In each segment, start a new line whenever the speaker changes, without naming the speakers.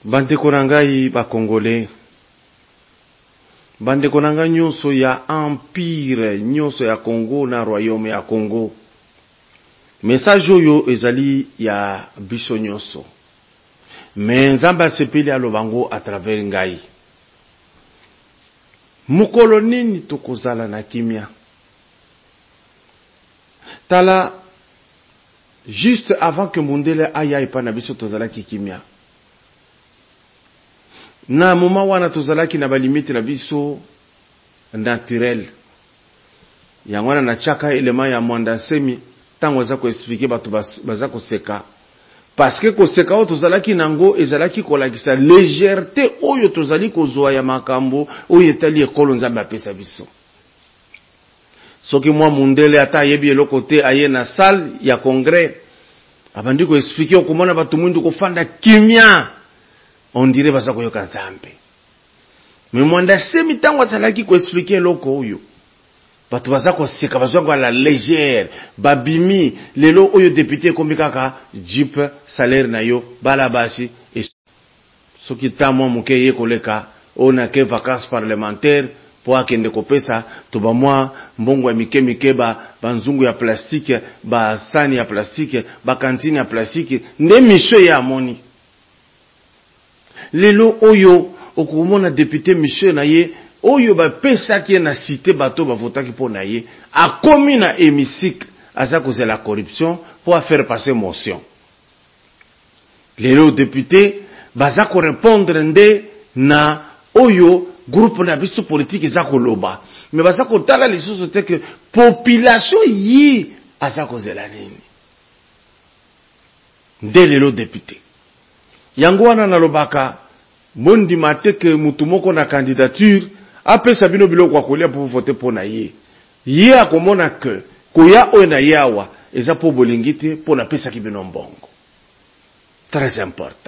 Bandeko na ngai ba Congolais, bandeko na ngai nyonso ya empire nyonso ya Congo na royaume ya Congo. Message oyo ezali ya biso nyonso. Mais Nzambe asepeli alobango à travers ngai. Mukolo nini tokozala na kimia? Tala, juste avant que Mundele aya epa na biso tozalaki kimia. Na moma wana tozalaki na balimite na biso naturel. Yangwana na chaka elema ya mwanda semi tango za ko expliquer batu baza ko seka. Parce que ko seka o tozalaki nango ezalaki kolakisa légèreté oyo tozali kozwa ya makambo oyo etali ekolo Nzambe apesa biso. Soki mwa Mundele ata yebi eloko te aye na salle ya congrès abandi ko expliquer okomona batu mwindu kofanda kimia. On dirait baza koyoka Nzambe. Mais mwanda semi tango azalaki ko expliquer loko oyo. Batu baza ko seka baza ko la légère, babimi lelo oyo député kombikaka jeep salaire na yo bala basi soki tamo mukeye koleka ona ke vacances parlementaires po akende kopesa to ba mwa mbongo ya mike banzungu ya plastique, ba sani ya plastique, ba cantine ya plastique, nde misho ya amoni. Lelo oyo okomona député Michel na ye oyo ba pesa ki na cité bato ba votaki po na ye akomi na hémicycle aza cause la corruption pour faire passer motion. Lelo député baza ko répondre nde na oyo groupe na biso politique za koloba mais baza ko tala les choses que population yi aza cause la nini nde lelo député yango wana na lobaka bondi mateke mutu moko na candidature apesa bino biloko kwa kolia pour voter pour na ye akomona que koya oyo na yawa eza po bolingite po na pesa ki bino mbongo. Très important.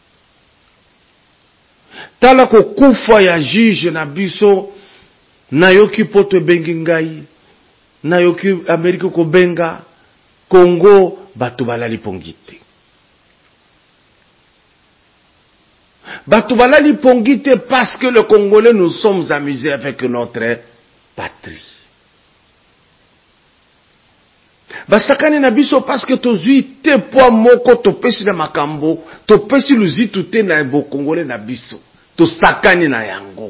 Tala ko kufa ya juge na biso na yoki poto bengi ngai na yoki Amerika ko benga Congo batu balali pongite. Batu balali pongite parce que le Congolais nous sommes amusés avec notre patrie. Basakani na biso parce que tozui te po moko topesi na makambo, topesi luzitu te na bo Congolais na biso, to sakani na yango.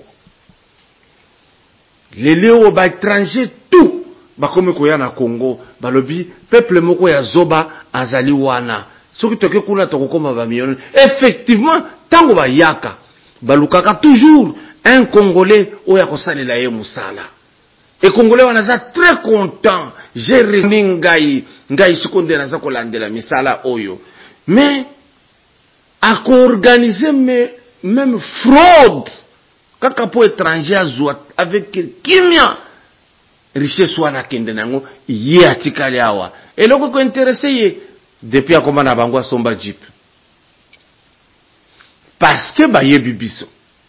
Leleo ba étranger tout bakome koya na Congo, balobi peuple moko ya zoba azali wana. Soki toke kuna tokokoma ba millions. Effectivement, tango ba yaka, balukaka toujours un Congolais oya kosalela ye musala. Et Congolais wanaza très content. J'ai réuni ngai sukonde naza kolandela misala oyo. Mais à organiser même fraude kaka po étranger azwa avec kimia richesse wana kende nango ye atikali awa. Et loko ko intéressé ye depuis akoma na bango somba jeep. Parce que ba yebi biso.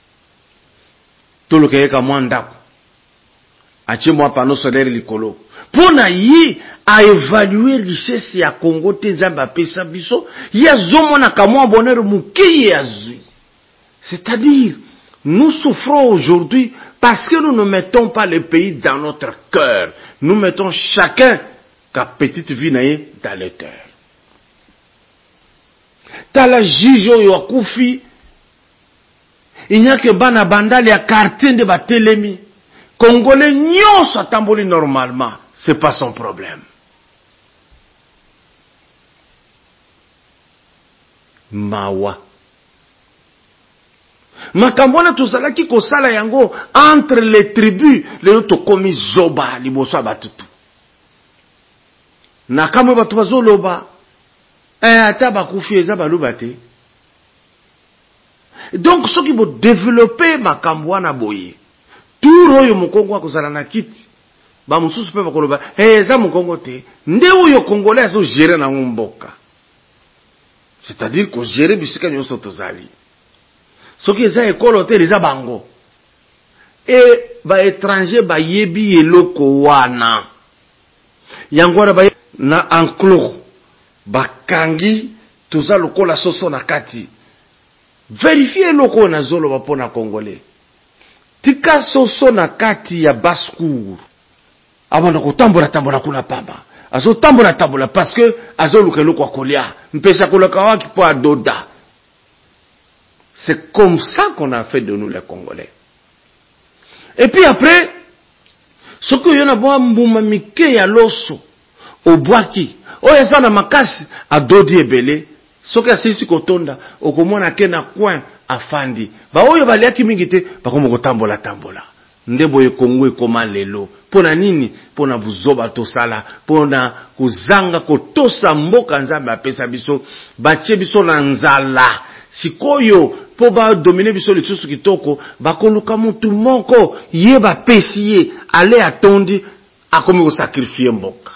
Tolo kayeka mwandako. Ache mwa panneau solaire likolo. Pona yi a évaluer richesse ya Congo te Nzambe apesa biso, ya zomona kamwa bonheur mukiye azui. C'est-à-dire, nous souffrons aujourd'hui parce que nous ne mettons pas le pays dans notre cœur. Nous mettons chacun ka petite vie naye dans le cœur. Tala jijo yo akufi, il n'y a que bana bandali ya quartier de batelemi. Congolais nyonso atamboli normalement, c'est pas son problème. Mawa. Makambona tozalaki kosala yango entre les tribus, lelo tokomi zoba liboso batutu. Na kamwe batu bazoloba, ata bakufi eza baluba te. Donc soki bo développer makambo na boye. Tout oyo mukongo akozala na kiti ba mususu pe bakoloba eza mukongo te nde oyo Congolais azo gérer na mboka. C'est-à-dire ko gérer bisika nyonso tozali. Soki eza ekolo te eza bango. Et ba étranger ba yebi eloko wana. Yangora ba na enclos bakangi toza lokola soso na kati. Vérifiez loko na zolo bapona congolais. Tika soso na kati ya basse-cour. Abana kotambola tambola kuna pamba. Azo tambola parce que azo lukelo kwa kolia. Mpesa kolaka waki po adoda. C'est comme ça qu'on a fait de nous les Congolais. Et puis après, ce que y'en a boa mbuma mike ya loso, obwaki, oyeza na makasi, adodi ebele, ce que asisi kotonda, okomona ke na coin, afandi. Ba oyo baliaki mingite, bakomo kotambola tambola. Ndebo ye Kongo ekoma lelo. Pona nini? Pona buzoba tosala. Pona kuzanga kotosa mboka nzambe apesa biso. Bache biso na nzala. Sikoyo, po ba domine biso lisusu kitoko, bakoluka mutu moko, ye ba pesiye, ale atondi, akomi ko sakrifie mboka.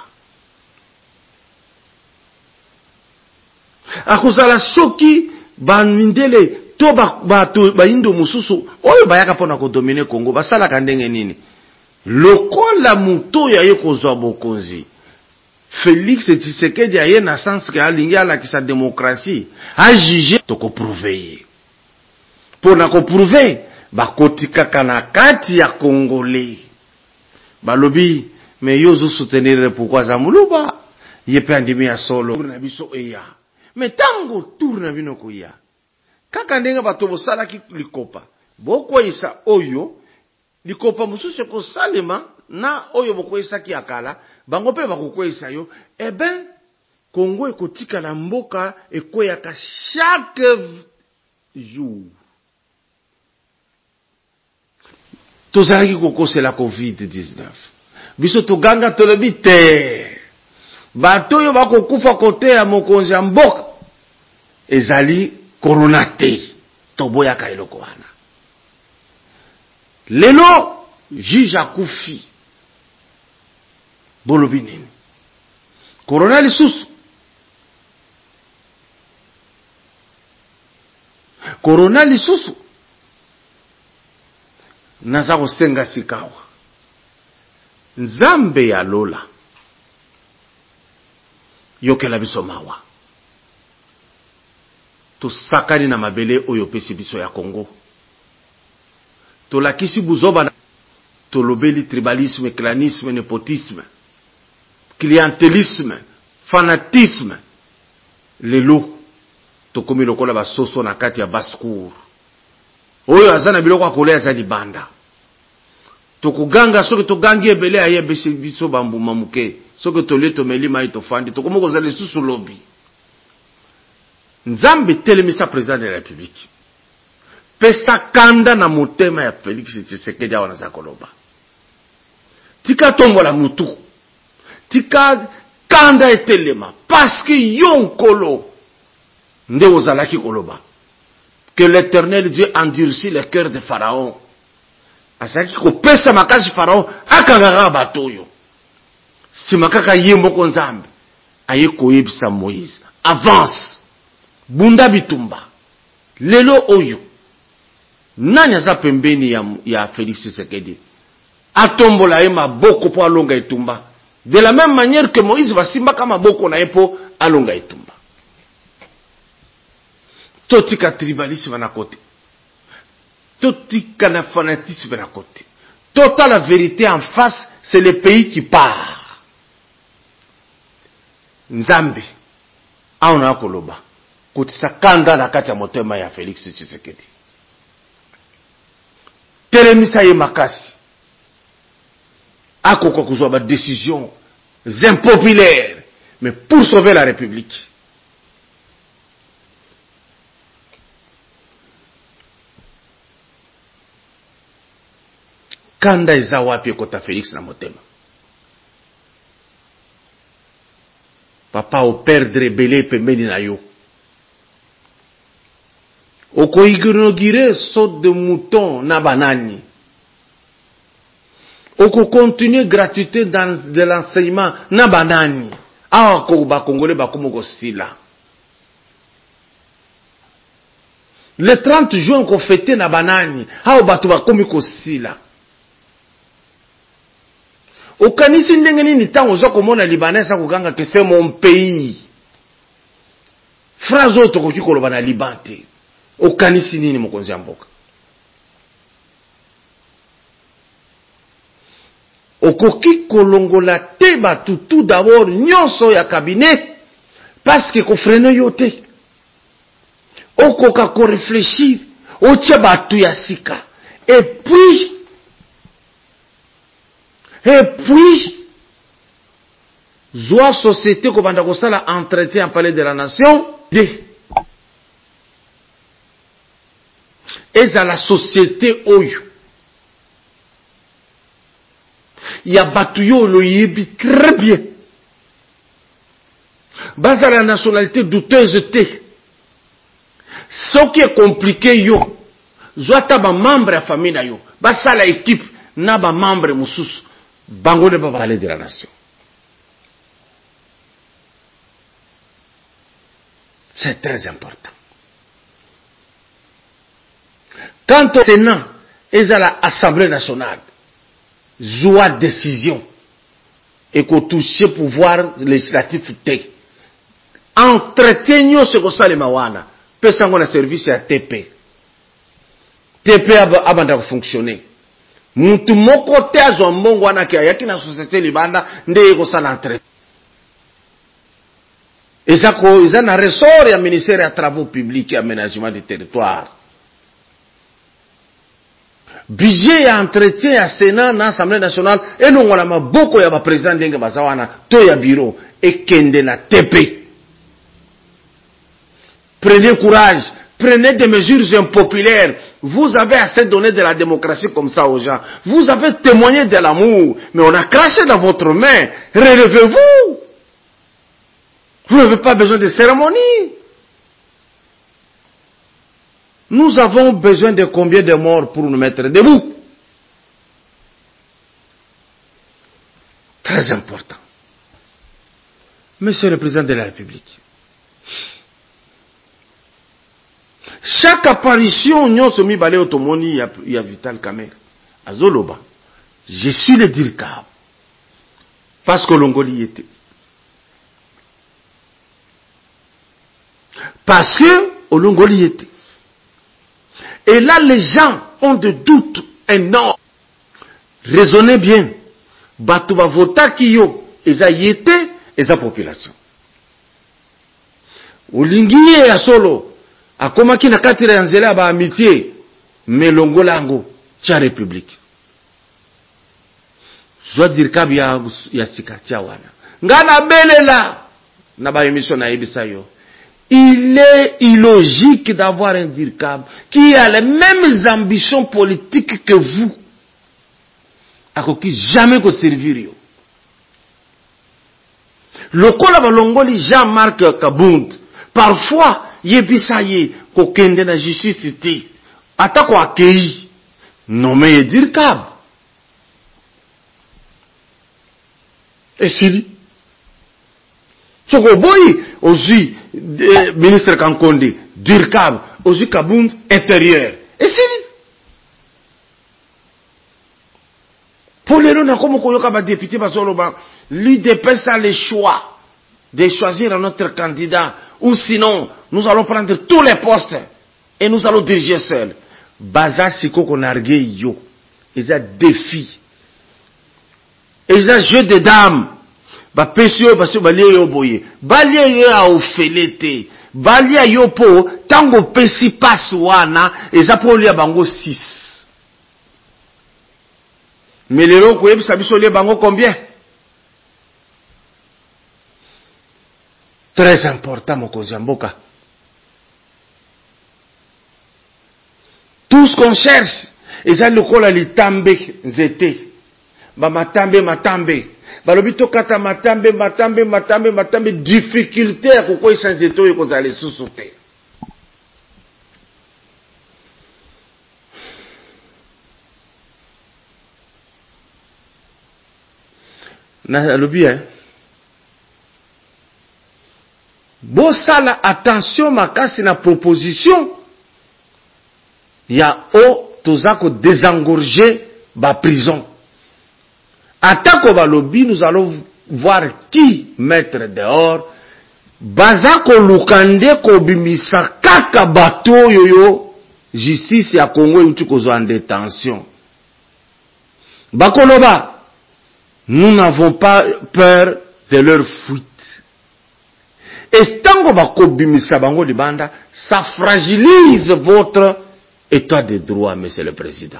Akozala soki, ba mindele, to ba indo mususu, oyo bayaka pona ko domine Kongo, basala kandenge nini? Lokola muto ya ye kozwa bokonzi. Félix Tshisekedi a na sens que alingi ala ki sa démocratie a jugé to ko prouver. Pour na ko prouver ba kotika kana kati ya Congolais. Balobi mais yozo soutenir pourquoi za muluba yepe andimi ya solo na biso eya. Mais tango tourna bino koya. Kaka ndenge bato bosala ki likopa. Boko isa oyo likopa mususu ko salema na oyo bokwesa ki akala bango pe bakokwesa yo Congo ekotika na mboka ekoyaka chaque jour. Tozalaki kokosela COVID-19 biso toganga tolobi te bato oyo bakokufa kote ya mokonzi ya mboka ezali corona te toboyaka eloko wana. Lelo juge akufi bolobi nini? Corona lisusu. Corona lisusu. Naza kosenga sikawa. Nzambe ya lola. Yokela biso mawa. Tosakani na mabele oyo pesi biso ya Congo. Tolakisi buzoba na tolobeli tribalisme, clanisme, népotisme, clientélisme, fanatisme. Lelo tokomi lokola basoso na kati ya basse-cour. Oyo azana biloko akolea za libanda. Tokuganga soki togangi ebele ayebisi biso bambuma muke. Soki tolie tomeli mai tofandi tokomo kozala lisusu lobi. Nzambe telemisa président de la République. Pesa kanda na motema ya Félix Tshisekedi wana za koloba. Tika tombola mutu. Tika kanda etelema. Parce que yonkolo. Nde ozalaki koloba. Que l'Éternel Dieu endurcit le cœur de Pharaon. Asaki ko pesa makasi Pharaon akangara batoyo. Si makaka yembo nzambe. Aye koyebisa Moïse. Avance. Bunda bitumba. Lelo oyo. Nani aza pembeni ya Félix Tshisekedi? Atombola ye maboko po alonga etumba. De la même manière que Moïse va simba kama maboko na ye po alonga etumba. Totika tribalisme na côté. Totika na fanatisme na côté. Tota la vérité en face, c'est le pays qui part. Nzambe. Aona koloba. Kutisa kanda na kati ya motema ya Félix Tshisekedi. Telemisa ye makasi. Akoko kuzwa ba décision impopulaires, mais pour sauver la République. Kanda eza wapi kota Félix na motema. Papa o perdre belé pembeni na yo. Oko inaugurer saute de mouton na banani. Oko continuer gratuité de l'enseignement na banani. Awa ko ba Congolais ba komo sila. Le 30 juin ko fêter na banani. Awa batu ba komi ko sila. Okanisi ndenge nini tango zo komona Libanais sa kuganga que c'est mon pays. Phrase auto ko koloba na Liban te. okanisi nini mokonzi ya mboka? Okoki kolongola te batu tout d'abord nyonso ya cabinet parce que ko frene yo te. Okoka ko réfléchir otie batu ya sika et puis zwa société ko banda ko sala entretien en palais de la nation de eza la société oyo ya batu yo lo yebi très bien basa la nationalité douteuse te. Ce qui est compliqué yo zwata ba membre ya famille na yo basa la équipe na ba membre mususu bango de ba palais de la nation. C'est très important. Quant au Sénat et à l'Assemblée nationale, joua décision et qu'on touche pouvoir législatif té. Entretenons ce que ça les mawana. Pessango na service à TP. TP abanda fonctionner. Muntu moko te azo mbongo wana kia yaki na société libanda nde ko sala entretien. Et ça na ressort ya ministère ya travaux publics et aménagement du territoire. Budget ya entretien ya Sénat na Assemblée nationale et non wala maboko ya ba président ndenge bazawana to ya bureau et kende na TP. Prenez courage, prenez des mesures impopulaires. Vous avez assez donné de la démocratie comme ça aux gens. Vous avez témoigné de l'amour, mais on a craché dans votre main. Relevez-vous. Vous n'avez pas besoin de cérémonie. Nous avons besoin de combien de morts pour nous mettre debout? Très important. Monsieur le Président de la République, chaque apparition, nyonso mi balé otomoni ya Vital Kamerhe. Azoloba. Je suis le DIRCAB. Parce que l'Ongoli était. Parce que l'Ongoli était. Et là, les gens ont des doutes énormes. Raisonnez bien. Batu va voter qui yo. Eza yete, eza population. Olingiye ya solo. Akoma ki na katira ya nzela ba amitié. Melongola yango. Tia république. Zwa DIRCAB ya sika tia wana. Ngana belela. Na ba émission na ebisa yo. Il est illogique d'avoir un DIRCAB qui a les mêmes ambitions politiques que vous. Akoki jamais ko servir yo. Lokola balongoli Jean-Marc Kabound. Parfois, yebisaye ko kende na justice ti. Ata ko akei. Nommé DIRCAB. Et si Soko boy aussi ministre Kankonde DIRCAB aussi Kabound intérieur. Et si pour les gens comme koyoka ba député bazoloba l'UDPS a le choix de choisir notre candidat ou sinon nous allons prendre tous les postes et nous allons diriger seuls. Baza siko konarge yo. Ils ont défi. Ils ont jeu de dames. Ba pesio baso balie yo boye. Balie yo a ofelete. Balie yo po tango pesi pass wana eza po lia bango 6. Mais les gens qui sabiso lia bango combien? Très important mokonzi mboka. Tout ce qu'on cherche, eza lokola litambe nzete. Ba matambe. Balobito kata matambe difficulté à koko isanzeto yeko zale susote. Na lobi Bosala attention makasi na proposition ya tozako désengorger ba prison. Attaque au lobby, nous allons voir qui mettre dehors, bazako lukande ko bimisa kaka bato yoyo justice ya Congo yuti kozo en détention. Bakoloba, nous n'avons pas peur de leur fuite. Et tango bako bimisa bango libanda, ça fragilise votre état de droit, monsieur le président.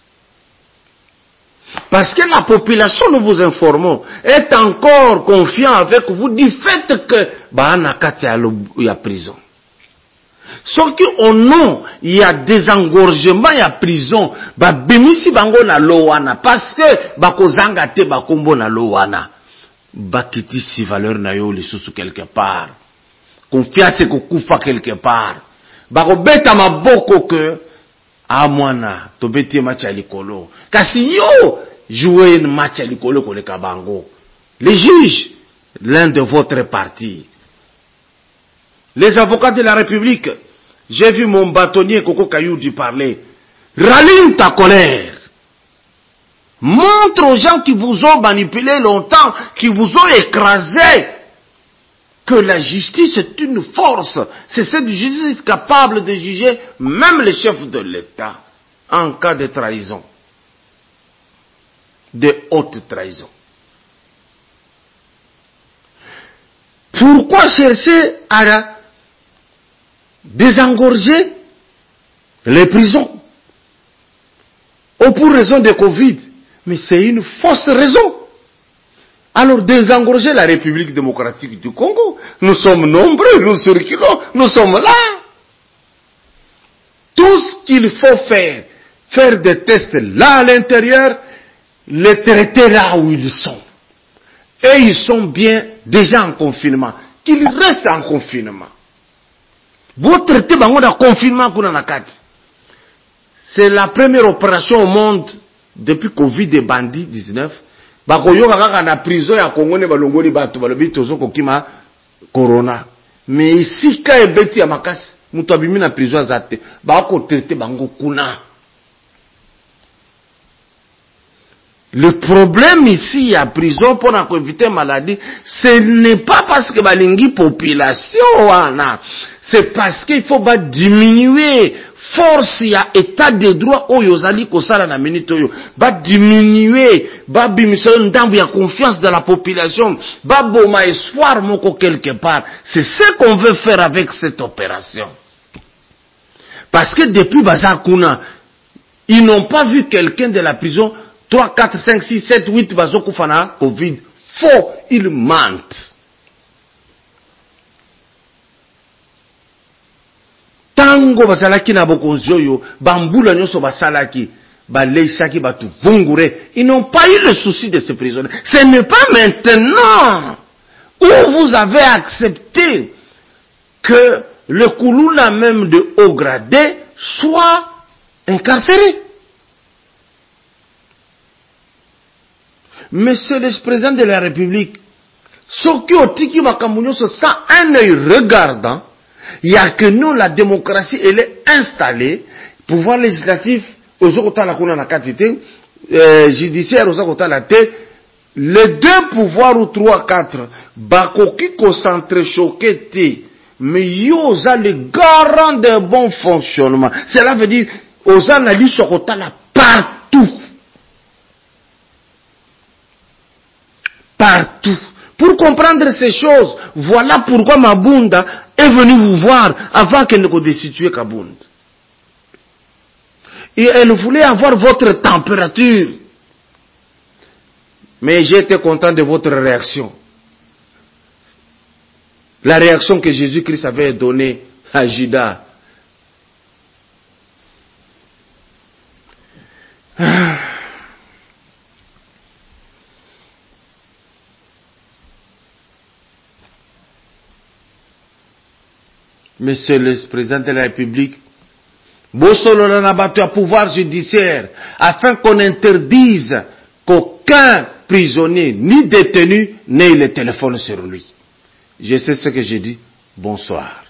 Parce que la population, nous vous informons, est encore confiant avec vous du fait que il y a prison. Sauf qu'au nom, il y a des engorgements, il y a prison. Bimisi bango na lowana. Parce que bakozanga te bakombo na lowana. Bakiti si valeur na yo lisusu quelque part. Confiance kokufa quelque part. Bakobeta maboko que amwana tobeti match alikolo. Kasi yo jouer un match alikolo koleka bango. Les juges, l'un de votre parti. Les avocats de la République, j'ai vu mon bâtonnier Koko Kayoudi parler. Rallume ta colère. Montre aux gens qui vous ont manipulé longtemps, qui vous ont écrasé, que la justice est une force. C'est cette justice capable de juger même les chefs de l'État en cas de trahison. De haute trahison. Pourquoi chercher à désengorger les prisons? Ou pour raison de Covid. Mais c'est une fausse raison. Alors désengorger la République démocratique du Congo. Nous sommes nombreux, nous circulons, nous sommes là. Tout ce qu'il faut faire des tests là à l'intérieur, les traiter là où ils sont. Et ils sont bien déjà en confinement. Qu'ils restent en confinement. Vous traitez de confinement qu'on a quatre. C'est la première opération au monde depuis Covid et bandit 19. Bakoyoka kaka na prison ya Congo ne balongoli bato balobi tozo kokima corona. Mais ici ka ebeti ya makasi muto abimi na prison azate bako traiter bango kuna. Le problème ici à prison pour éviter maladie, ce n'est pas parce que balingi population wana, c'est parce qu'il faut diminuer force ya état de droit oyo zali kosala na minute oyo, diminuer, bimisa ndambu ya confiance de la population, boma espoir moko quelque part. C'est ce qu'on veut faire avec cette opération. Parce que depuis Bazakuna, ils n'ont pas vu quelqu'un de la prison 3, 4, 5, 6, 7, 8 bazoko fana Covid. Faux, ils mentent. Tango basalaki na bokonzoyo, bambula nyoso basalaki, baleisaki batu vungure. Ils n'ont pas eu le souci de ces prisonniers. Ce n'est pas maintenant où vous avez accepté que le Koulouna même de haut gradé soit incarcéré. Monsieur le président de la République, ce qui au tiki makambounyo se sent un œil regardant, il y a que nous, la démocratie, elle est installée, pouvoir législatif, aux autres la kuna na katite, judiciaire aux autres la té, les deux pouvoirs ou 3, 4, bakoki concentré choqué té, mais yoza le garant de bon fonctionnement. Cela veut dire, osa na li sokota la partout. Partout. Pour comprendre ces choses, voilà pourquoi Mabunda est venu vous voir avant qu'elle ne destitue Kabunda. Et elle voulait avoir votre température. Mais j'étais content de votre réaction. La réaction que Jésus-Christ avait donnée à Judas. Monsieur le président de la République, Bossolo Lanabato a pouvoir judiciaire afin qu'on interdise qu'aucun prisonnier ni détenu n'ait le téléphone sur lui. Je sais ce que j'ai dit. Bonsoir.